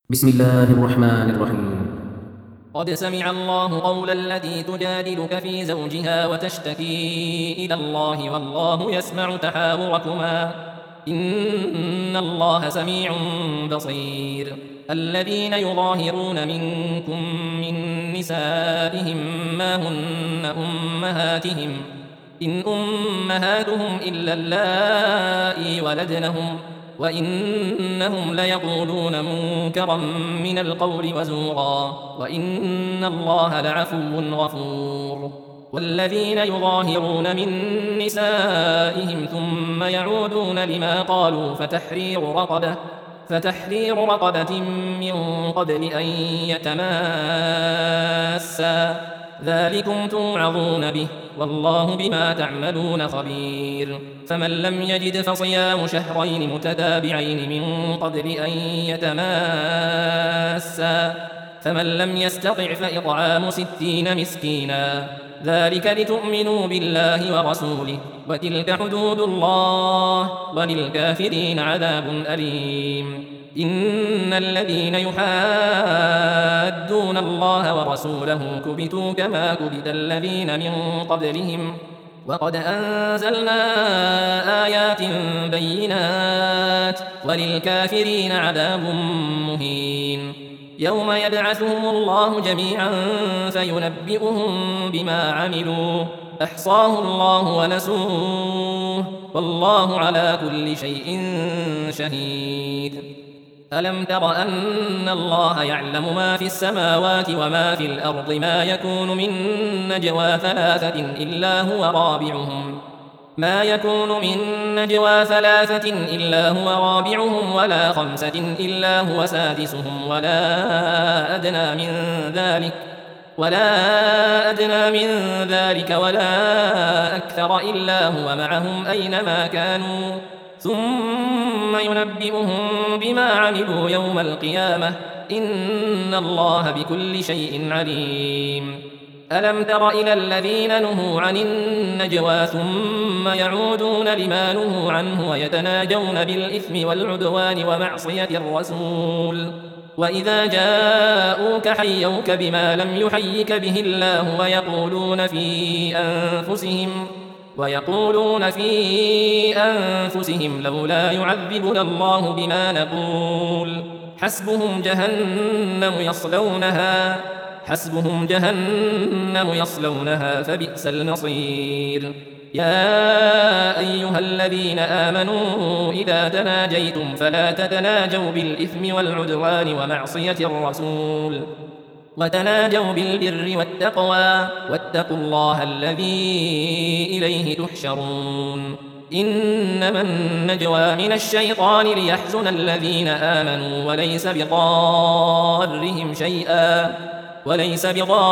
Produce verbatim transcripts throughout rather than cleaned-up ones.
بسم الله الرحمن الرحيم. قد سمع الله قول التي تجادلك في زوجها وتشتكي إلى الله والله يسمع تحاوركما إن الله سميع بصير. الذين يظاهرون منكم من نسائهم ما هن أمهاتهم إن أمهاتهم إلا اللائي ولدنهم وإنهم ليقولون منكرا من القول وزورا وإن الله لعفو غفور. والذين يظاهرون من نسائهم ثم يعودون لما قالوا فتحرير رقبة فتحرير رقبة من قبل أن يتماسا ذلكم توعظون به والله بما تعملون خبير. فمن لم يجد فصيام شهرين متتابعين من قبل أن يتماسا فمن لم يستطع فإطعام ستين مسكينا ذلك لتؤمنوا بالله ورسوله وتلك حدود الله وللكافرين عذاب أليم. إن الذين يحادون الله ورسوله كبتوا كما كبت الذين من قبلهم وقد أنزلنا آيات بينات وللكافرين عذاب مهين. يوم يبعثهم الله جميعا فينبئهم بما عملوا أحصاه الله ونسوه والله على كل شيء شهيد. ألم تر أن الله يعلم ما في السماوات وما في الأرض ما يكون من نجوى ثلاثة إلا هو رابعهم ما يكون من نجوى ثلاثة إلا هو رابعهم ولا خمسة إلا هو سادسهم ولا أدنى من ذلك ولا أدنى من ذلك ولا أكثر إلا هو معهم أينما كانوا ثم ينبئهم بما عملوا يوم القيامة إن الله بكل شيء عليم. ألم تر إلى الذين نهوا عن النجوى ثم يعودون لما نهوا عنه ويتناجون بالإثم والعدوان ومعصية الرسول وإذا جاءوك حيوك بما لم يحيك به الله ويقولون في أنفسهم ويقولون في أنفسهم لولا يعذبنا الله بما نقول حسبهم جهنم يصلونها حسبهم جهنم يصلونها فبئس المصير. يا أيها الذين آمنوا إذا تناجيتم فلا تتناجوا بالإثم والعدوان ومعصية الرسول وتناجوا بالبر والتقوى واتقوا الله الذي إليه تحشرون. إنما النجوى من الشيطان ليحزن الذين آمنوا وليس بضارهم شيئا وليس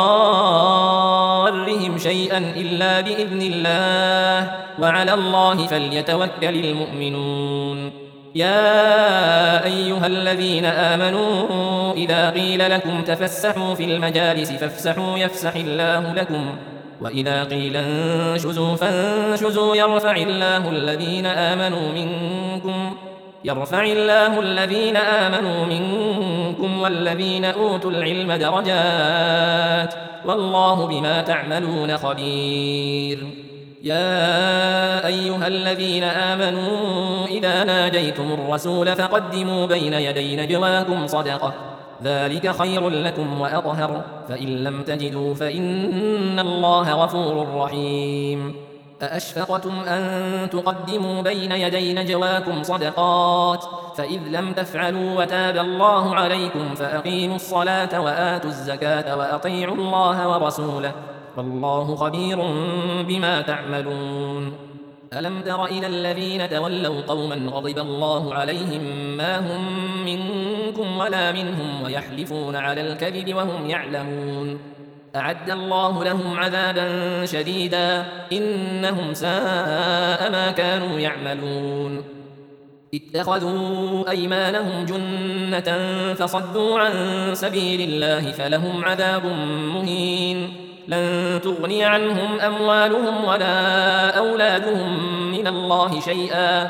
بضارهم شيئا إلا بإذن الله وعلى الله فليتوكل المؤمنون. يا أيها الذين آمنوا إذا قيل لكم تفسحوا في المجالس فافسحوا يفسح الله لكم وإذا قيل انشزوا فانشزوا يرفع الله الذين آمنوا منكم يرفع الله الذين آمنوا منكم والذين أوتوا العلم درجات والله بما تعملون خبير. يا أيها الذين آمنوا إذا ناجيتم الرسول فقدموا بين يدي نجواكم صدقة ذلك خير لكم وأطهر فإن لم تجدوا فإن الله غفور رحيم. أأشفقتم أن تقدموا بين يدي نجواكم صدقات فإذ لم تفعلوا وتاب الله عليكم فأقيموا الصلاة وآتوا الزكاة وأطيعوا الله ورسوله والله خبير بما تعملون. ألم تر إلى الذين تولوا قوما غضب الله عليهم ما هم منكم ولا منهم ويحلفون على الكذب وهم يعلمون أعد الله لهم عذابا شديدا إنهم ساء ما كانوا يعملون. اتخذوا أيمانهم جنة فصدوا عن سبيل الله فلهم عذاب مهين. لن تغني عنهم أموالهم ولا أولادهم من الله شيئا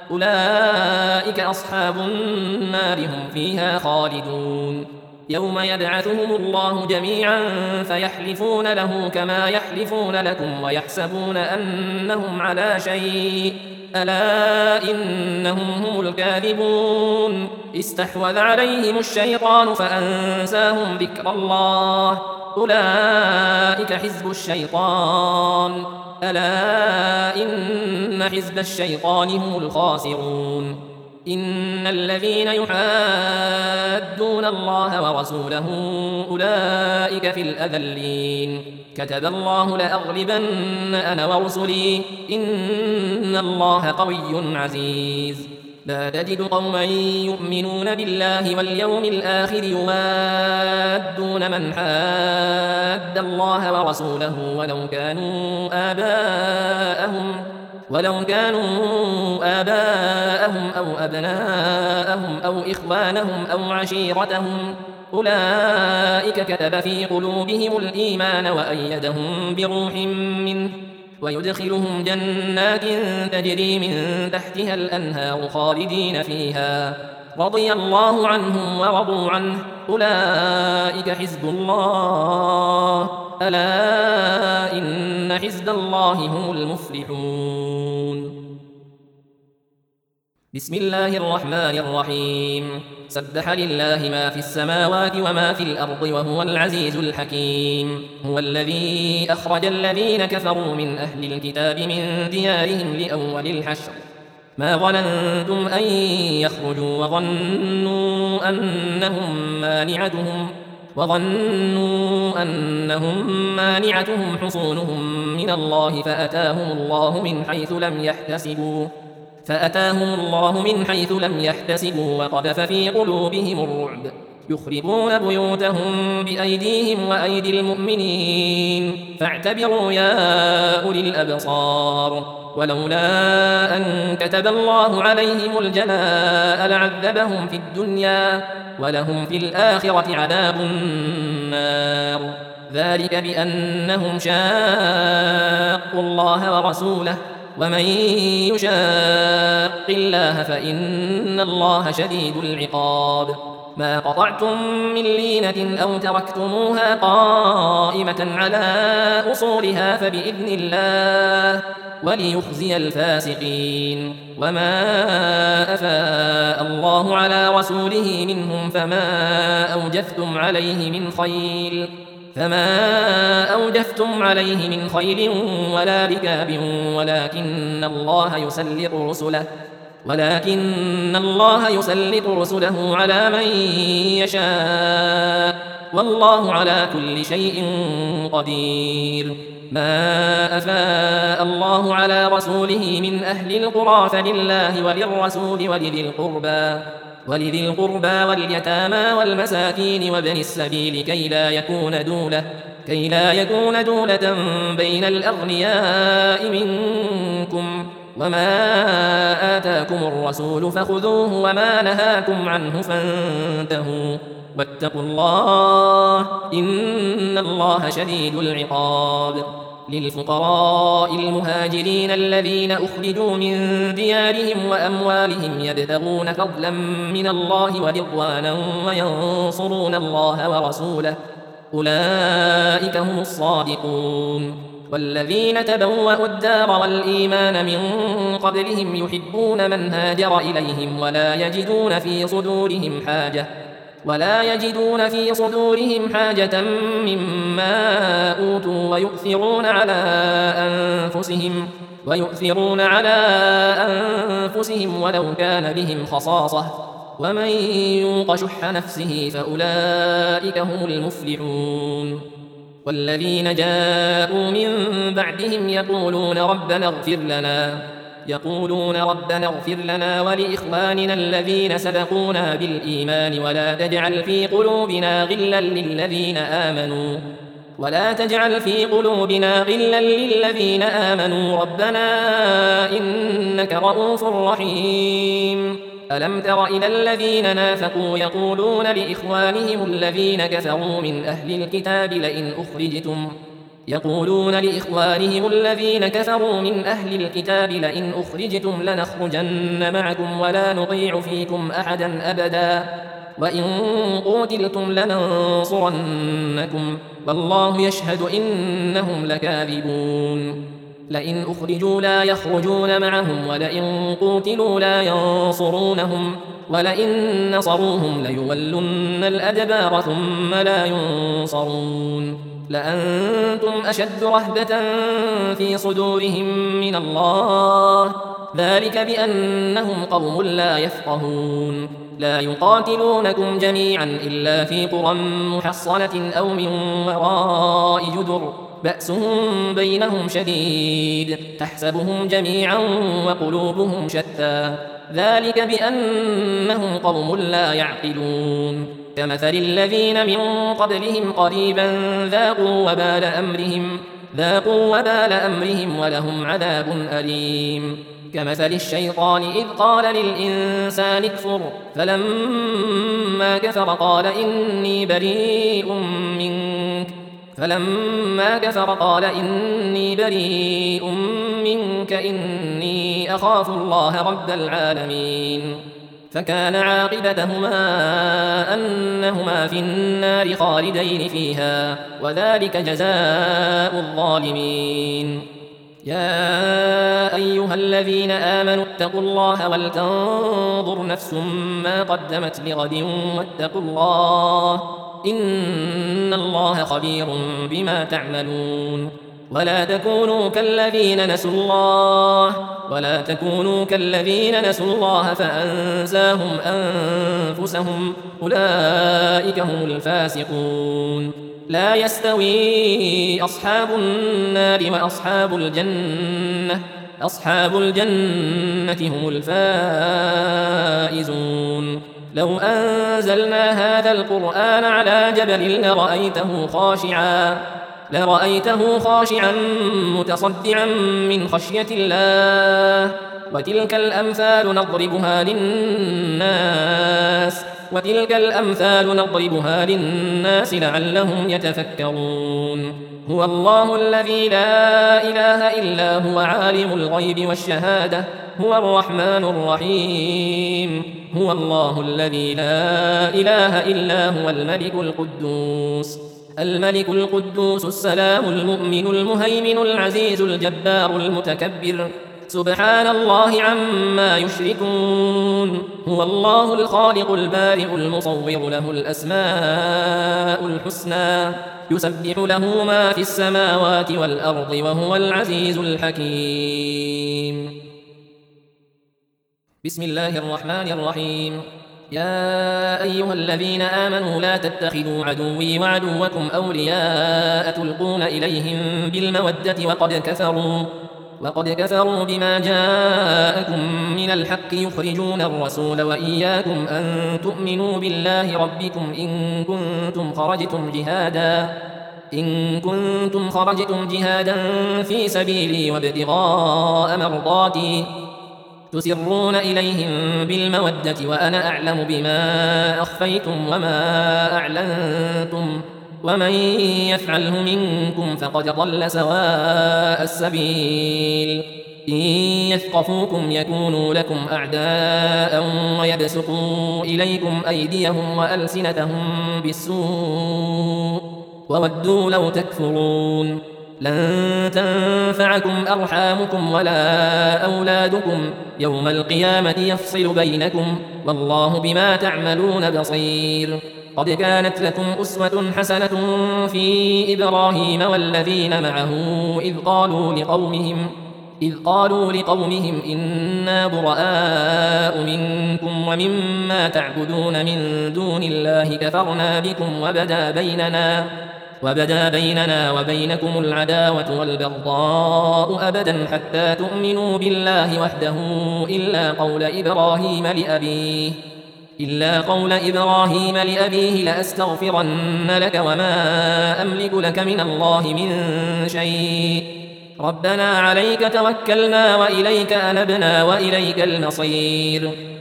أولئك أصحاب النار هم فيها خالدون يوم يبعثهم الله جميعا فيحلفون له كما يحلفون لكم ويحسبون أنهم على شيء ألا إنهم هم الكاذبون استحوذ عليهم الشيطان فأنساهم ذكر الله أولئك حزب الشيطان ألا إن حزب الشيطان هم الخاسرون إن الذين يحادون الله ورسوله أولئك في الأذلين كتب الله لأغلبن أنا ورسلي إن الله قوي عزيز لا تجد قوما يؤمنون بالله واليوم الآخر يوادون من حاد الله ورسوله ولو كانوا آباءهم ولو كانوا آباءهم أو أبناءهم أو إخوانهم أو عشيرتهم أولئك كتب في قلوبهم الإيمان وأيدهم بروح منه ويدخلهم جنات تجري من تحتها الأنهار خالدين فيها رضي الله عنهم ورضوا عنه أولئك حزب الله ألا إن حزب الله هم المفلحون بسم الله الرحمن الرحيم سبح لله ما في السماوات وما في الأرض وهو العزيز الحكيم هو الذي أخرج الذين كفروا من أهل الكتاب من ديارهم لأول الحشر ما ظننتم أن يخرجوا وظنوا أنهم مانعتهم وظنوا أنهم مانعتهم حصونهم من الله فأتاهم الله من حيث لم يحتسبوا فأتاهم الله من حيث لم يحتسبوا وقذف في قلوبهم الرعب يخربون بيوتهم بأيديهم وأيدي المؤمنين فاعتبروا يا أولي الأبصار ولولا أن كتب الله عليهم الجلاء لعذبهم في الدنيا ولهم في الآخرة عذاب النار ذلك بأنهم شاقوا الله ورسوله ومن يشاق الله فإن الله شديد العقاب ما قطعتم من لينة أو تركتموها قائمة على أصولها فبإذن الله وليخزي الفاسقين وما أفاء الله على رسوله منهم فما أوجفتم عليه من خيل فما أوجفتم عليه من خيل ولا ركاب ولكن الله يسلط رسله ولكن الله يسلط رسله على من يشاء والله على كل شيء قدير ما أفاء الله على رسوله من أهل القرى فلله وللرسول ولذي القربى ولذي القربى واليتامى والمساكين وابن السبيل كي لا يكون دولة كي لا يكون دولة بين الأغنياء منكم وما آتاكم الرسول فخذوه وما نهاكم عنه فانتهوا واتقوا الله إن الله شديد العقاب للفقراء المهاجرين الذين أخرجوا من ديارهم وأموالهم يبتغون فضلا من الله ورضوانا وينصرون الله ورسوله أولئك هم الصادقون والذين تبوأوا الدار والإيمان من قبلهم يحبون من هاجر إليهم ولا يجدون في صدورهم حاجة ولا يجدون في صدورهم حاجة مما أوتوا ويؤثرون على أنفسهم ويؤثرون على أنفسهم ولو كان بهم خصاصة ومن يوق شح نفسه فأولئك هم المفلحون والذين جاءوا من بعدهم يقولون ربنا اغفر لنا يقولون ربنا اغفر لنا ولإخواننا الذين سبقونا بالإيمان ولا تجعل في قلوبنا غلا للذين آمنوا ولا تجعل في قلوبنا غلا للذين آمنوا ربنا إنك رؤوف رحيم ألم تر إلى الذين نافقوا يقولون لإخوانهم الذين كفروا من أهل الكتاب لئن أخرجتم يقولون لإخوانهم الذين كفروا من أهل الكتاب لئن أخرجتم لنخرجن معكم ولا نطيع فيكم أحدا أبدا وإن قوتلتم لننصرنكم والله يشهد إنهم لكاذبون لئن أخرجوا لا يخرجون معهم ولئن قوتلوا لا ينصرونهم ولئن نصروهم ليولن الأدبار ثم لا ينصرون لأنتم أشد رهبة في صدورهم من الله ذلك بأنهم قوم لا يفقهون لا يقاتلونكم جميعا إلا في قرى محصنة أو من وراء جدر بأسهم بينهم شديد تحسبهم جميعا وقلوبهم شتى ذلك بأنهم قوم لا يعقلون كمثل الذين من قبلهم قريبا ذاقوا وبال أمرهم ذاقوا وبال أمرهم ولهم عذاب أليم كمثل الشيطان إذ قال للإنسان اكفر فلما كفر قال إني بريء منك فلما كفر قال إني بريء منك إني أخاف الله رب العالمين فكان عاقبتهما أنهما في النار خالدين فيها وذلك جزاء الظالمين يا أيها الذين آمنوا اتقوا الله ولتنظر نفس ما قدمت لغد واتقوا الله إن الله خبير بما تعملون ولا تكونوا كالذين نسوا الله ولا تكونوا كالذين نسوا الله فأنساهم أنفسهم أولئك هم الفاسقون لا يستوي أصحاب النار وأصحاب الجنة أصحاب الجنة هم الفائزون لو أنزلنا هذا القرآن على جبل لرأيته خاشعا لرأيته خاشعا متصدعا من خشية الله وتلك الأمثال نضربها للناس وتلك الأمثال نضربها للناس لعلهم يتفكرون هو الله الذي لا إله إلا هو عالم الغيب والشهادة هو الرحمن الرحيم هو الله الذي لا إله إلا هو الملك القدوس الملك القدوس السلام المؤمن المهيمن العزيز الجبار المتكبر سبحان الله عما يشركون هو الله الخالق البارئ المصور له الأسماء الحسنى يسبح له ما في السماوات والأرض وهو العزيز الحكيم بسم الله الرحمن الرحيم يا أيها الذين آمنوا لا تتخذوا عدوي وعدوكم أولياء تلقون إليهم بالمودة وقد كفروا وقد كفروا بما جاءكم من الحق يخرجون الرسول وإياكم أن تؤمنوا بالله ربكم إن كنتم خرجتم جهادا إن كنتم خرجتم جهادا في سبيلي وابتغاء مرضاتي تسرون إليهم بالمودة وأنا أعلم بما أخفيتم وما أعلنتم ومن يفعله منكم فقد ضل سواء السبيل إن يثقفوكم يكونوا لكم أعداء ويبسطوا إليكم أيديهم وألسنتهم بالسوء وودوا لو تكفرون لن تنفعكم أرحامكم ولا أولادكم يوم القيامة يفصل بينكم والله بما تعملون بصير قد كانت لكم أسوة حسنة في إبراهيم والذين معه إذ قالوا لقومهم إذ قالوا لقومهم إنا براء منكم ومما تعبدون من دون الله كفرنا بكم وبدا بيننا وبدا بيننا وبينكم العداوة والبغضاء أبدا حتى تؤمنوا بالله وحده إلا قول إبراهيم لأبيه إلا قول إبراهيم لأبيه لأستغفرن لك وما أملك لك من الله من شيء ربنا عليك توكلنا وإليك أنبنا وإليك المصير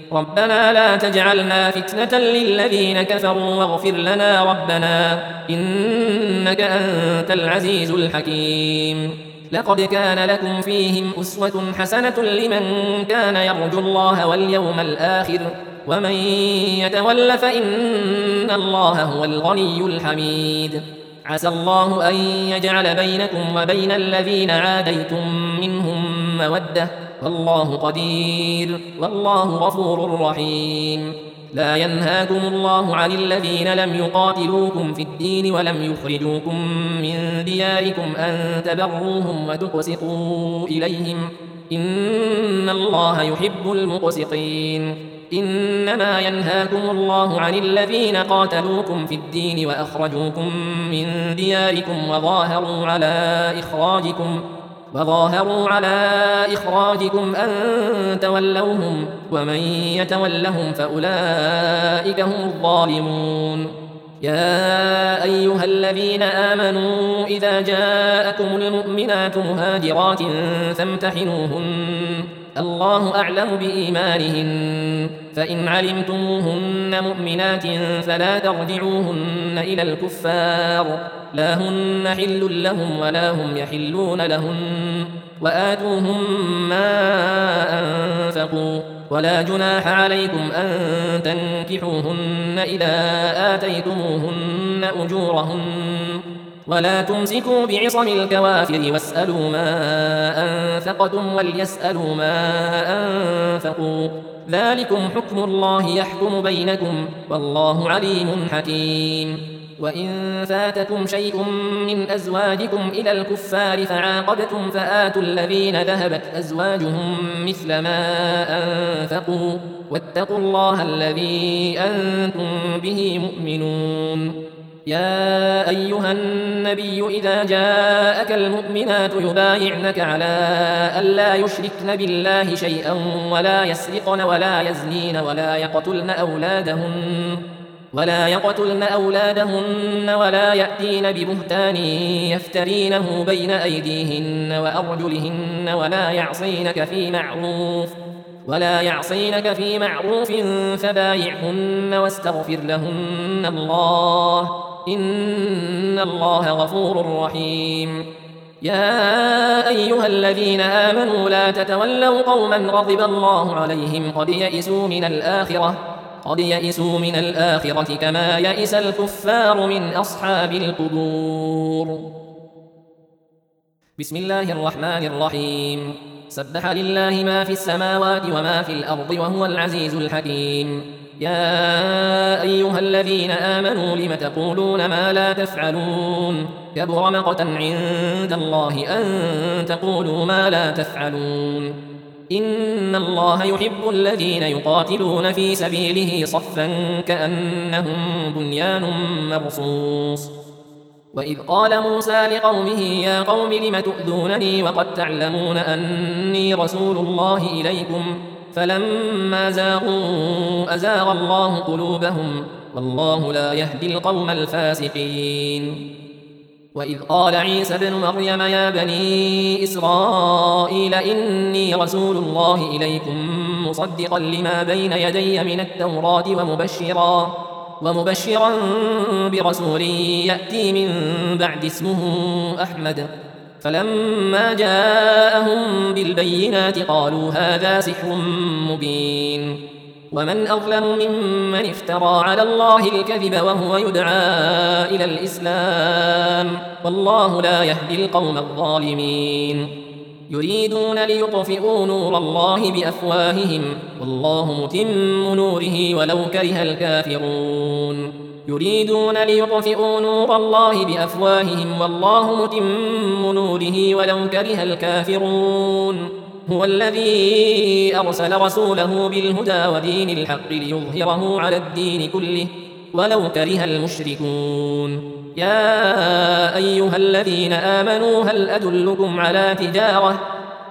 ربنا لا تجعلنا فتنة للذين كفروا واغفر لنا ربنا إنك أنت العزيز الحكيم. لقد كان لكم فيهم أسوة حسنة لمن كان يرجو الله واليوم الآخر ومن يتول فإن الله هو الغني الحميد. عسى الله أن يجعل بينكم وبين الذين عاديتم منهم مودة والله قدير والله غفور رحيم. لا ينهاكم الله عن الذين لم يقاتلوكم في الدين ولم يخرجوكم من دياركم أن تبروهم وتقسطوا إليهم إن الله يحب المقسطين. إنما ينهاكم الله عن الذين قاتلوكم في الدين وأخرجوكم من دياركم وظاهروا على إخراجكم وظاهروا على إخراجكم أن تولوهم ومن يتولهم فأولئك هم الظالمون. يا أيها الذين آمنوا إذا جاءكم المؤمنات مهاجرات فامتحنوهن الله أعلم بإيمانهن فإن علمتموهن مؤمنات فلا ترجعوهن إلى الكفار لا هن حل لهم ولا هم يحلون لهن وآتوهم ما أنفقوا ولا جناح عليكم أن تنكحوهن إذا آتيتموهن أجورهن ولا تمسكوا بعصم الكوافر واسألوا ما أنفقتم وليسألوا ما أنفقوا ذلكم حكم الله يحكم بينكم والله عليم حكيم. وإن فاتكم شيء من أزواجكم إلى الكفار فعاقبتم فآتوا الذين ذهبت أزواجهم مثل ما أنفقوا واتقوا الله الذي أنتم به مؤمنون. يا أيها النبي إذا جاءك المؤمنات يبايعنك على ألا يشركن بالله شيئا ولا يسرقن ولا يزنين ولا يقتلن أولادهن ولا يقتلن أولادهن ولا يأتين ببهتان يفترينه بين أيديهن وأرجلهن ولا يعصينك في معروف ولا يعصينك في معروف فبايعهن واستغفر لهن الله إن الله غفور رحيم. يا أيها الذين آمنوا لا تتولوا قوما غضب الله عليهم قد يئسوا من الآخرة قد يئسوا من الآخرة كما يئس الكفار من أصحاب القبور. بسم الله الرحمن الرحيم. سبح لله ما في السماوات وما في الأرض وهو العزيز الحكيم. يا أيها الذين آمنوا لم تقولون ما لا تفعلون كبر مقتا عند الله أن تقولوا ما لا تفعلون. إن الله يحب الذين يقاتلون في سبيله صفا كأنهم بنيان مرصوص. وإذ قال موسى لقومه يا قوم لم تؤذونني وقد تعلمون أني رسول الله إليكم فلما زاغوا أزاغ الله قلوبهم والله لا يهدي القوم الفاسقين. وإذ قال عيسى ابن مريم يا بني إسرائيل إني رسول الله إليكم مصدقا لما بين يدي من التوراة ومبشرا ومبشرا برسول يأتي من بعد اسمه أحمد فلما جاءهم بالبينات قالوا هذا سحر مبين. ومن أظلم ممن افترى على الله الكذب وهو يدعى إلى الإسلام والله لا يهدي القوم الظالمين. يريدون ليطفئوا نور الله بأفواههم والله متم نوره ولو كره الكافرون. يريدون ليطفئوا نور الله بأفواههم والله متم نوره ولو كره الكافرون. هو الذي أرسل رسوله بالهدى ودين الحق ليظهره على الدين كله ولو كره المشركون. يا أيها الذين آمنوا هل أدلكم على تجارة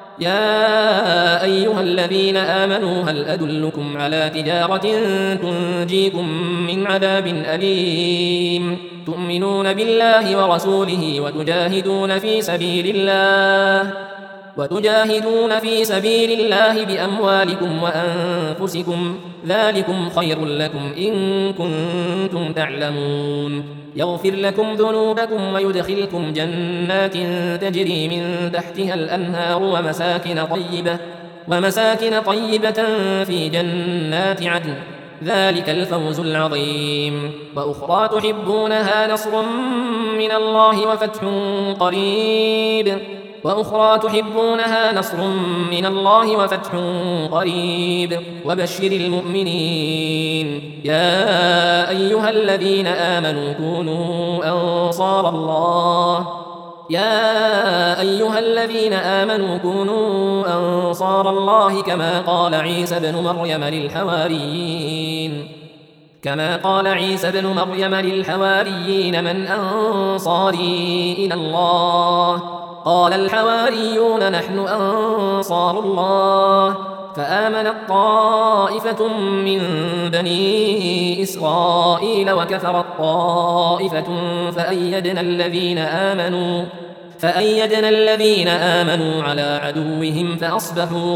يا أيها الذين آمنوا هل أدلكم على تجارة تنجيكم من عذاب أليم تؤمنون بالله ورسوله وتجاهدون في سبيل الله وتجاهدون في سبيل الله بأموالكم وأنفسكم ذلكم خير لكم إن كنتم تعلمون يغفر لكم ذنوبكم ويدخلكم جنات تجري من تحتها الأنهار ومساكن طيبة ومساكن طيبة في جنات عدن ذلك الفوز العظيم وأخرى تحبونها نصر من الله وفتح قريب وأخرى تحبونها نصر من الله وفتح قريب وبشر المؤمنين يا أيها الذين آمنوا كونوا أنصار الله يا أيها الذين آمنوا كونوا أنصار الله كما قال عيسى بن مريم للحواريين كما قال عيسى بن مريم للحواريين من أنصاري إلى الله قال الحواريون نحن أنصار الله فآمنت طائفة من بني إسرائيل وكفرت طائفة فأيدنا الذين آمنوا فأيدنا الذين آمنوا على عدوهم فأصبحوا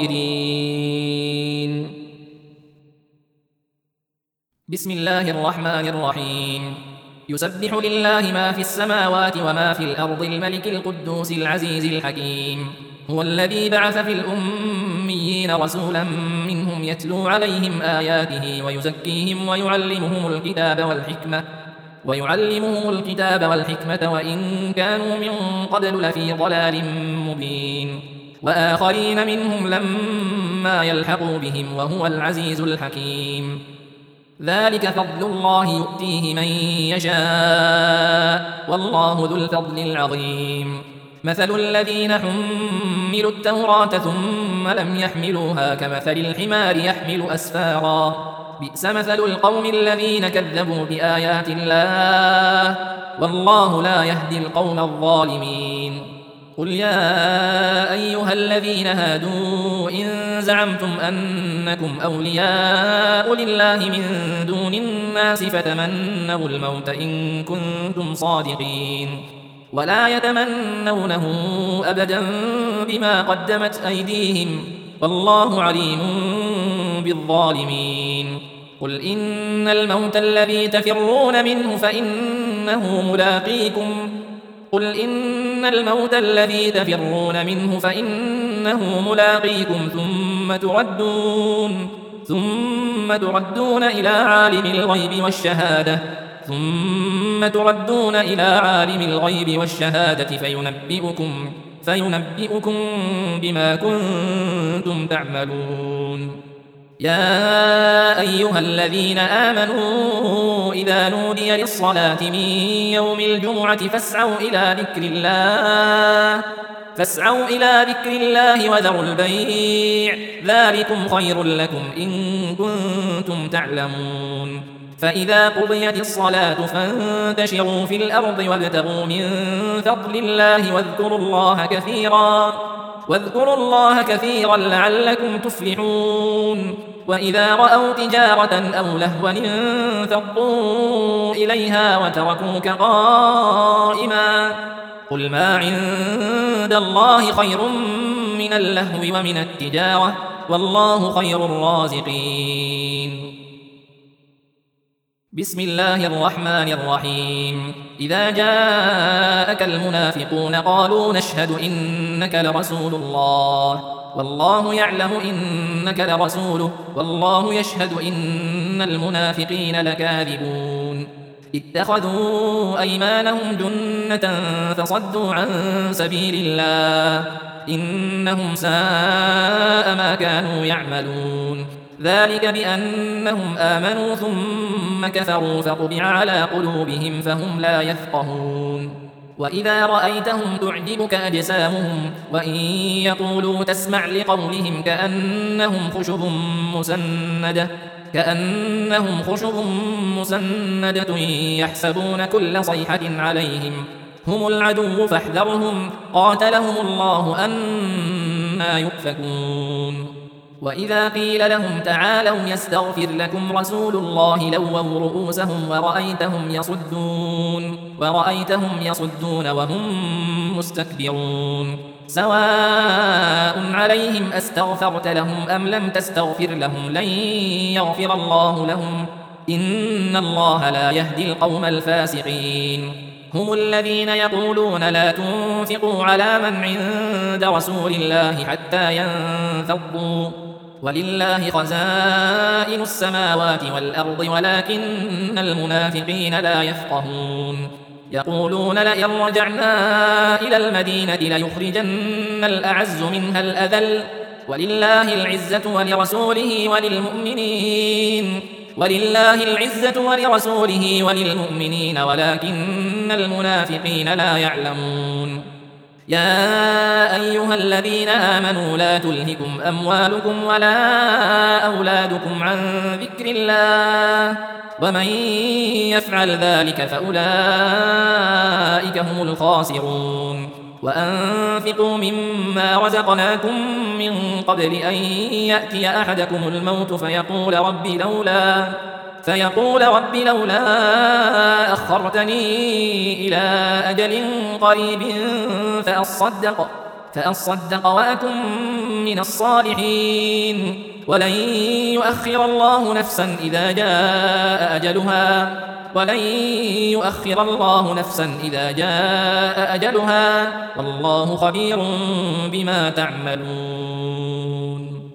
ظاهرين. بسم الله الرحمن الرحيم. يسبح لله ما في السماوات وما في الأرض الملك القدوس العزيز الحكيم هو الذي بعث في الأميين رسولا منهم يتلو عليهم آياته ويزكيهم ويعلمهم الكتاب والحكمة ويعلمهم الكتاب والحكمة وإن كانوا من قبل لفي ضلال مبين وآخرين منهم لما يلحقوا بهم وهو العزيز الحكيم ذلك فضل الله يؤتيه من يشاء والله ذو الفضل العظيم مثل الذين حملوا التوراة ثم لم يحملوها كمثل الحمار يحمل أسفارا بئس مثل القوم الذين كذبوا بآيات الله والله لا يهدي القوم الظالمين قل يا أيها الذين هادوا إن زعمتم أنكم أولياء لله من دون الناس فتمنوا الموت إن كنتم صادقين ولا يتمنونه أبدا بما قدمت أيديهم والله عليم بالظالمين قل إن الموت الذي تفرون منه فإنه ملاقيكم قل إن الموت الذي تفرون منه فإنه ملاقيكم ثم تردون ثم تردون إلى عالم الغيب والشهادة ثم تردون إلى عالم الغيب والشهادة فينبئكم فينبئكم بما كنتم تعملون يا أيها الذين آمنوا إذا نودي للصلاة من يوم الجمعة فاسعوا إلى ذكر الله فاسعوا إلى ذكر الله وذروا البيع ذلكم خير لكم إن كنتم تعلمون فإذا قضيت الصلاة فانتشروا في الأرض وابتغوا من فضل الله واذكروا الله كثيرا واذكروا الله كثيرا لعلكم تفلحون وإذا رأوا تجارة أو لهوا انفضوا إليها وتركوك قائما قل ما عند الله خير من اللهو ومن التجارة والله خير الرازقين. بسم الله الرحمن الرحيم. إذا جاءك المنافقون قالوا نشهد إنك لرسول الله والله يعلم إنك لرسوله والله يشهد إن المنافقين لكاذبون اتخذوا أيمانهم جنة فصدوا عن سبيل الله إنهم ساء ما كانوا يعملون ذلك بأنهم آمنوا ثم كفروا فطبع على قلوبهم فهم لا يفقهون وإذا رأيتهم تعجبك أجسامهم وإن يقولوا تسمع لقولهم كأنهم خشب مسندة كأنهم خشب مسندة يحسبون كل صيحة عليهم هم العدو فاحذرهم قاتلهم الله أنى يؤفكون وإذا قيل لهم تعالوا يستغفر لكم رسول الله لووا رؤوسهم ورأيتهم يصدون ورأيتهم يصدون وهم مستكبرون سواء عليهم أستغفرت لهم أم لم تستغفر لهم لن يغفر الله لهم إن الله لا يهدي القوم الفاسقين هم الذين يقولون لا تنفقوا على من عند رسول الله حتى ينفضوا ولله خزائن السماوات والأرض ولكن المنافقين لا يفقهون يقولون لئن رجعنا إلى المدينة ليخرجن الأعز منها الأذل ولله العزة ولرسوله وللمؤمنين ولله العزة ولرسوله وللمؤمنين ولكن المنافقين لا يعلمون يا أيها الذين آمنوا لا تلهكم أموالكم ولا أولادكم عن ذكر الله ومن يفعل ذلك فأولئك هم الخاسرون وأنفقوا مما رزقناكم من قبل أن يأتي أحدكم الموت فيقول رب لولا فيقول رب لولا أخرتني إلى أجل قريب فأصدق فأصدق وأكن من الصالحين ولن يؤخر الله نفسا إذا جاء أجلها ولن يؤخر الله نفسا إذا جاء أجلها والله خبير بما تعملون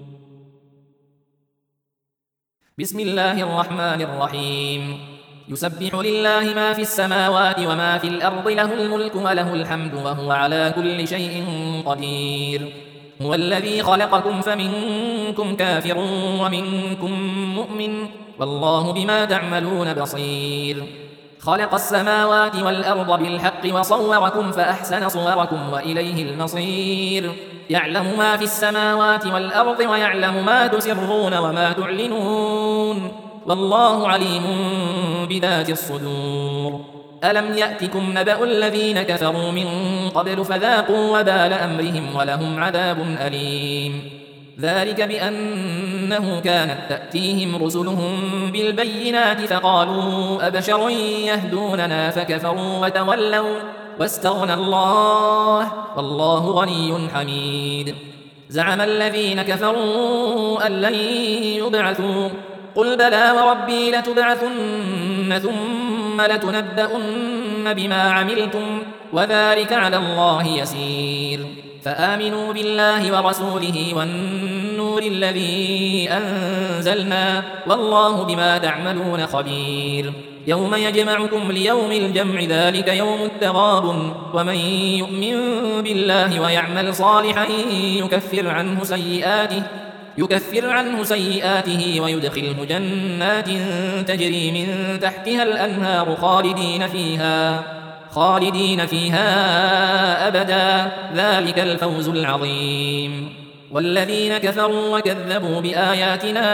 بسم الله الرحمن الرحيم يسبح لله ما في السماوات وما في الأرض له الملك وله الحمد وهو على كل شيء قدير هو الذي خلقكم فمنكم كافر ومنكم مؤمن والله بما تعملون بصير خلق السماوات والأرض بالحق وصوركم فأحسن صوركم وإليه المصير يعلم ما في السماوات والأرض ويعلم ما تسرون وما تعلنون والله عليم بذات الصدور ألم يأتكم نبأ الذين كفروا من قبل فذاقوا وبال أمرهم ولهم عذاب أليم ذلك بأنه كانت تأتيهم رسلهم بالبينات فقالوا أبشر يهدوننا فكفروا وتولوا واستغنى الله والله غني حميد زعم الذين كفروا أن لن يبعثوا قل بلى وربي لتبعثن ثم لتنبؤن بما عملتم وذلك على الله يسير فآمنوا بالله ورسوله والنور الذي أنزلنا والله بما تعملون خبير يوم يجمعكم ليوم الجمع ذلك يوم التغابن ومن يؤمن بالله ويعمل صالحا يكفر عنه سيئاته يكفر عنه سيئاته ويدخله جنات تجري من تحتها الأنهار خالدين فيها خالدين فيها أبدا ذلك الفوز العظيم والذين كفروا وكذبوا بآياتنا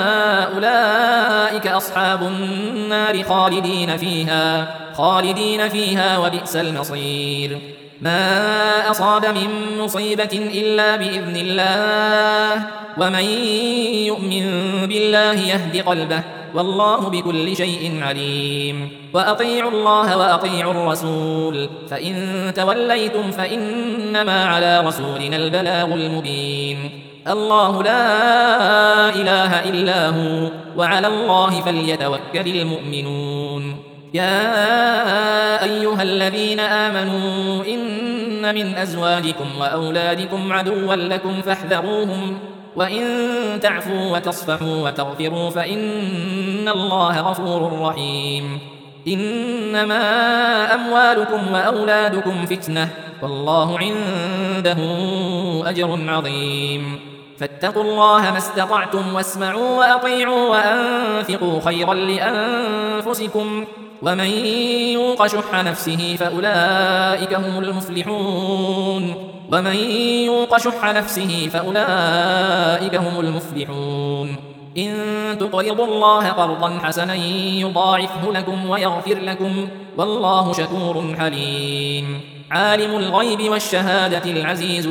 أولئك أصحاب النار خالدين فيها خالدين فيها وبئس المصير ما أصاب من مصيبة إلا بإذن الله ومن يؤمن بالله يهد قلبه والله بكل شيء عليم وأطيعوا الله وأطيعوا الرسول فإن توليتم فإنما على رسولنا البلاغ المبين الله لا إله إلا هو وعلى الله فليتوكل المؤمنون يا أيها الذين آمنوا إن من أزواجكم وأولادكم عدوا لكم فاحذروهم وإن تعفوا وتصفحوا وتغفروا فإن الله غفور رحيم إنما أموالكم وأولادكم فتنة والله عنده أجر عظيم فاتقوا الله ما استطعتم واسمعوا وأطيعوا وأنفقوا خيرا لأنفسكم ومن يوق شح نفسه فأولئك هم المفلحون ومن يوق شح نفسه فأولئك هم المفلحون إن تقرضوا الله قرضا حسنا يضاعفه لكم ويغفر لكم والله شكور حليم عالم الغيب والشهادة العزيز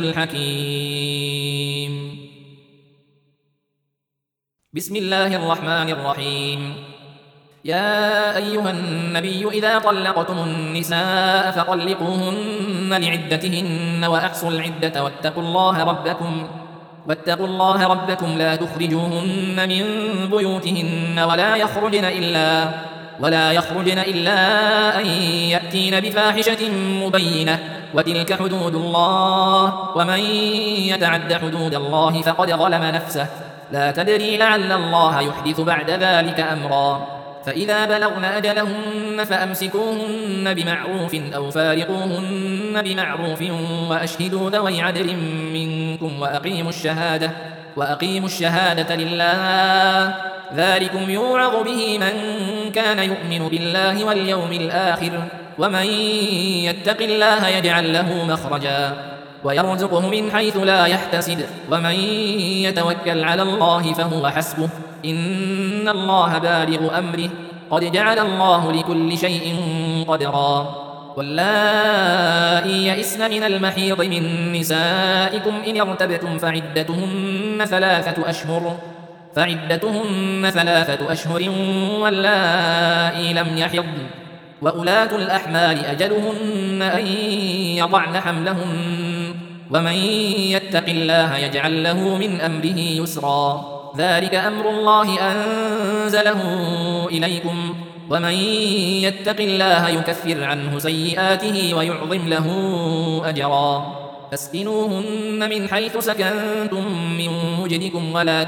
الحكيم بسم الله الرحمن الرحيم يا أيها النبي إذا طلقتم النساء فطلقوهن لعدتهن وأحصوا العدة واتقوا الله ربكم واتقوا الله ربكم لا تخرجوهن من بيوتهن ولا يخرجن إلا ولا يخرجن إلا أن يأتين بفاحشة مبينة وتلك حدود الله ومن يتعد حدود الله فقد ظلم نفسه لا تدري لعل الله يحدث بعد ذلك أمرا فإذا بلغن أجلهن فأمسكوهن بمعروف أو فارقوهن بمعروف وأشهدوا ذوي عدل منكم وأقيموا الشهادة وأقيموا الشهادة لله ذلكم يوعظ به من كان يؤمن بالله واليوم الآخر ومن يتق الله يجعل له مخرجا ويرزقه من حيث لا يحتسب ومن يتوكل على الله فهو حسبه إن الله بالغ أمره قد جعل الله لكل شيء قدرا واللائي يئسن من المحيض من نسائكم إن ارتبتم فعدتهن ثلاثة أشهر فعدتهن ثلاثة أشهر واللائي لم يحضن وأولاة الأحمال أجلهن أن يضعن حملهن ومن يتق الله يجعل له من أمره يسرا ذلك أمر الله أنزله إليكم ومن يتق الله يكفر عنه سيئاته ويعظم له أجرا فاسكنوهن من حيث سكنتم من وجدكم ولا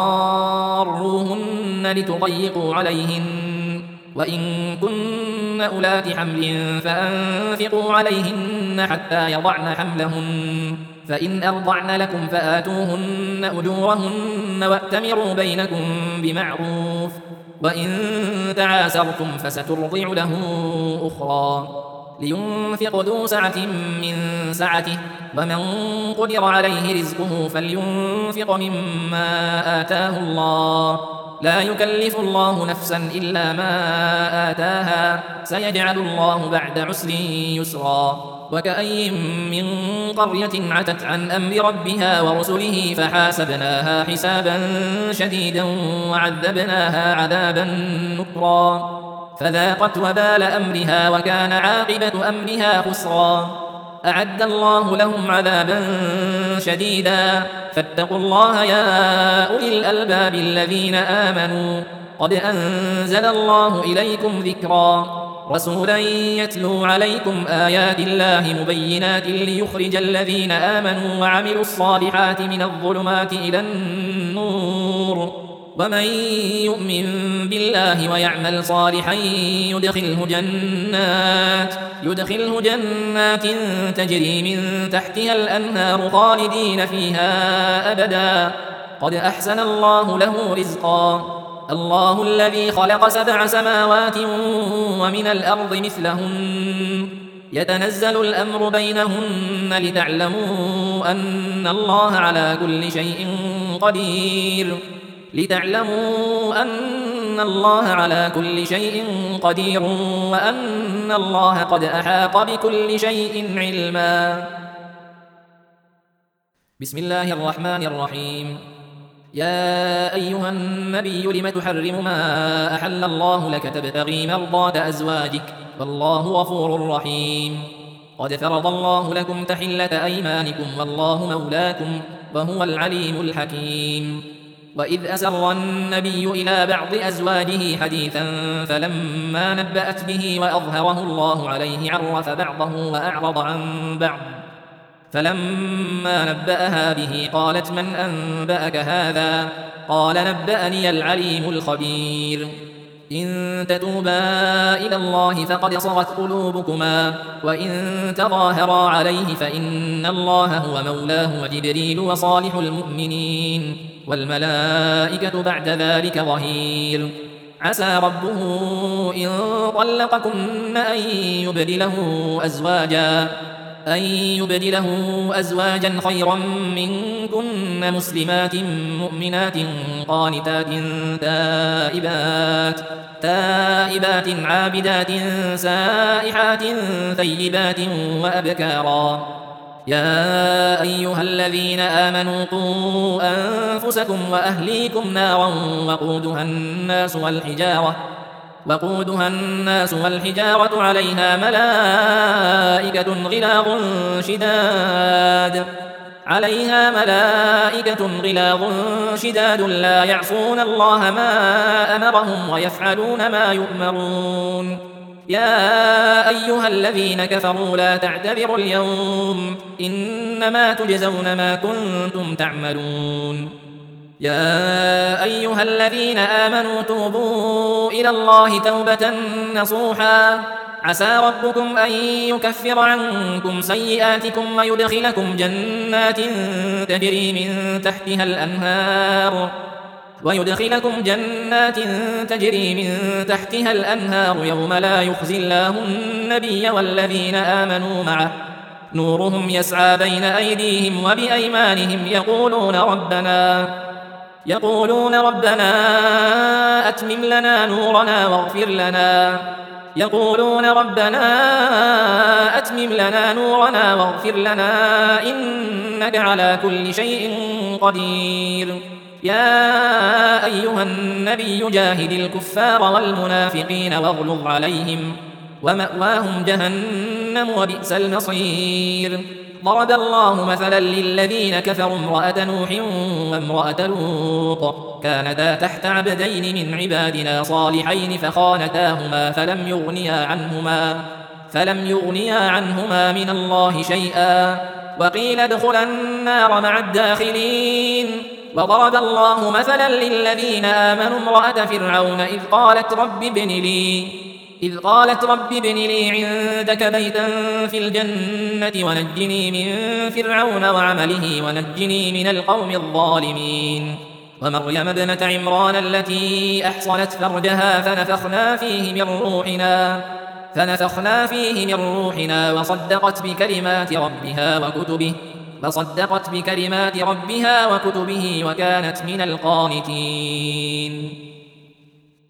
تضاروهن لتضيقوا عليهن وإن كن أولات حمل فأنفقوا عليهن حتى يضعن حملهن فإن أرضعن لكم فآتوهن أجورهن وأتمروا بينكم بمعروف وإن تعاسرتم فسترضع له أخرى لينفق ذو سعة من سعته ومن قدر عليه رزقه فلينفق مما آتاه الله لا يكلف الله نفسا إلا ما آتاها سيجعل الله بعد عسر يسرا وكأي من قرية عتت عن أمر ربها ورسله فحاسبناها حسابا شديدا وعذبناها عذابا نكرا فذاقت وبال أمرها وكان عاقبة أمرها خسرا أعد الله لهم عذابا شديدا فاتقوا الله يا أولي الألباب الذين آمنوا قد أنزل الله إليكم ذكرا رسولا يتلو عليكم آيات الله مبينات ليخرج الذين آمنوا وعملوا الصالحات من الظلمات إلى النور ومن يؤمن بالله ويعمل صالحا يدخله جنات يدخله جنات تجري من تحتها الأنهار خالدين فيها أبدا قد أحسن الله له رزقا الله الذي خلق سبع سماوات ومن الأرض مثلهن يتنزل الأمر بينهن لتعلموا أن الله على كل شيء قدير لتعلموا أن الله على كل شيء قدير وأن الله قد أحاط بكل شيء علما بسم الله الرحمن الرحيم يا أيها النبي لم تحرم ما أحل الله لك تبتغي مرضات أزواجك والله غفور رحيم قد فرض الله لكم تحلة أيمانكم والله مولاكم وهو العليم الحكيم وإذ أسر النبي إلى بعض أزواجه حديثا فلما نبأت به وأظهره الله عليه عرف بعضه وأعرض عن بعض فلما نبأها به قالت من أنبأك هذا قال نبأني العليم الخبير إن تتوبا إلى الله فقد صغت قلوبكما وإن تظاهرا عليه فإن الله هو مولاه وجبريل وصالح المؤمنين والملائكة بعد ذلك ظهير عسى ربه إن طلقكن أن يبدله أزواجا أن يبدله أزواجا خيرا منكن مسلمات مؤمنات قانتات تائبات تائبات عابدات سائحات ثيبات وأبكارا يا أيها الذين آمنوا قوا أنفسكم وأهليكم نارا وقودها الناس والحجارة وقودها الناس والحجارة عليها ملائكة غلاظ شداد عليها ملائكة غلاظ شداد لا يعصون الله ما أمرهم ويفعلون ما يؤمرون يا أيها الذين كفروا لا تعتذروا اليوم إنما تجزون ما كنتم تعملون يا أيها الذين آمنوا توبوا إلى الله توبة نصوحا عسى ربكم أن يكفر عنكم سيئاتكم ويدخلكم جنات تجري من تحتها الأنهار ويدخلكم جنات تجري من تحتها الأنهار يوم لا يخزي الله النبي والذين آمنوا معه نورهم يسعى بين أيديهم وبأيمانهم يقولون ربنا يقولون ربنا أتمم لنا نورنا واغفر لنا يقولون ربنا أتمم لنا نورنا واغفر لنا إنك على كل شيء قدير يا أيها النبي جاهد الكفار والمنافقين واغلظ عليهم ومأواهم جهنم وبئس المصير ضرب الله مثلا للذين كفروا امرأة نوح وامرأة لوط كانتا تحت عبدين من عبادنا صالحين فخانتاهما فلم يغنيا عنهما فلم يغنيا عنهما من الله شيئا وقيل ادخلا النار مع الداخلين وضرب الله مثلا للذين آمنوا امرأة فرعون إذ قالت رب ابن لي إذ قالت رب ابن لي عندك بيتا في الجنة ونجني من فرعون وعمله ونجني من القوم الظالمين ومريم ابنة عمران التي أحصنت فرجها فنفخنا فيه من روحنا فنفخنا فيه من روحنا وصدقت بكلمات ربها وكتبه وصدقت بكلمات ربها وكتبه وكانت من القانتين